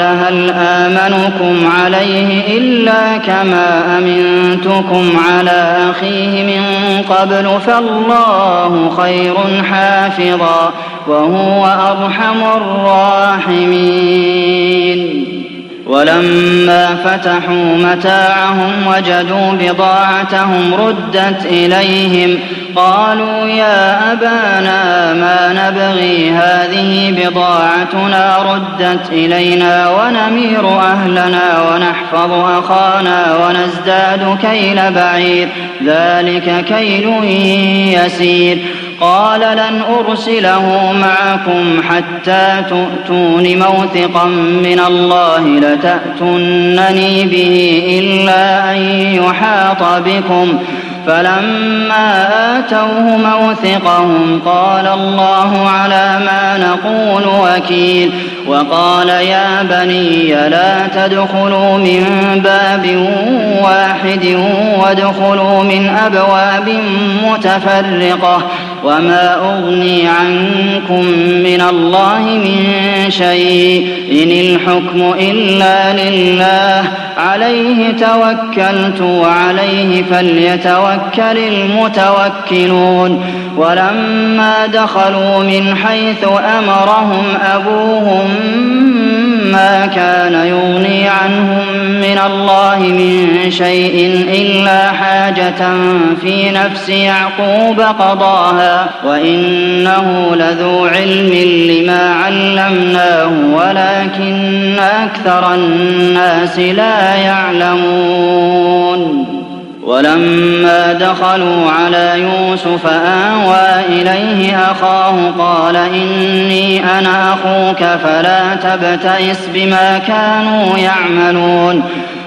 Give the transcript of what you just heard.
هل آمنكم عليه إلا كما أمنتكم على أخيه من قبل فالله خير حافظا وهو أرحم الراحمين. ولما فتحوا متاعهم وجدوا بضاعتهم ردت إليهم قالوا يا أبانا ما نبغي هذه بضاعتنا ردت إلينا ونمير أهلنا ونحفظ أخانا ونزداد كيل بعير ذلك كيل يسير. قال لن أرسله معكم حتى تؤتون موثقا من الله لتأتونني به إلا أن يحاط بكم. فلما آتوه موثقهم قال الله على ما نقول وكيل. وقال يا بني لا تدخلوا من باب واحد وادخلوا من أبواب متفرقة وما أغني عنكم من الله من شيء إن الحكم إلا لله عليه توكلت وعليه فليتوكل المتوكلون. ولما دخلوا من حيث أمرهم أبوهم ما كان يغني عنهم من الله من شيء إلا حاجة في نفس يعقوب قضاها وإنه لذو علم لما علمناه ولكن أكثر الناس لا يعلمون. ولما دخلوا على يوسف آوى إليه أخاه قال إني أنا أخوك فلا تبتئس بما كانوا يعملون.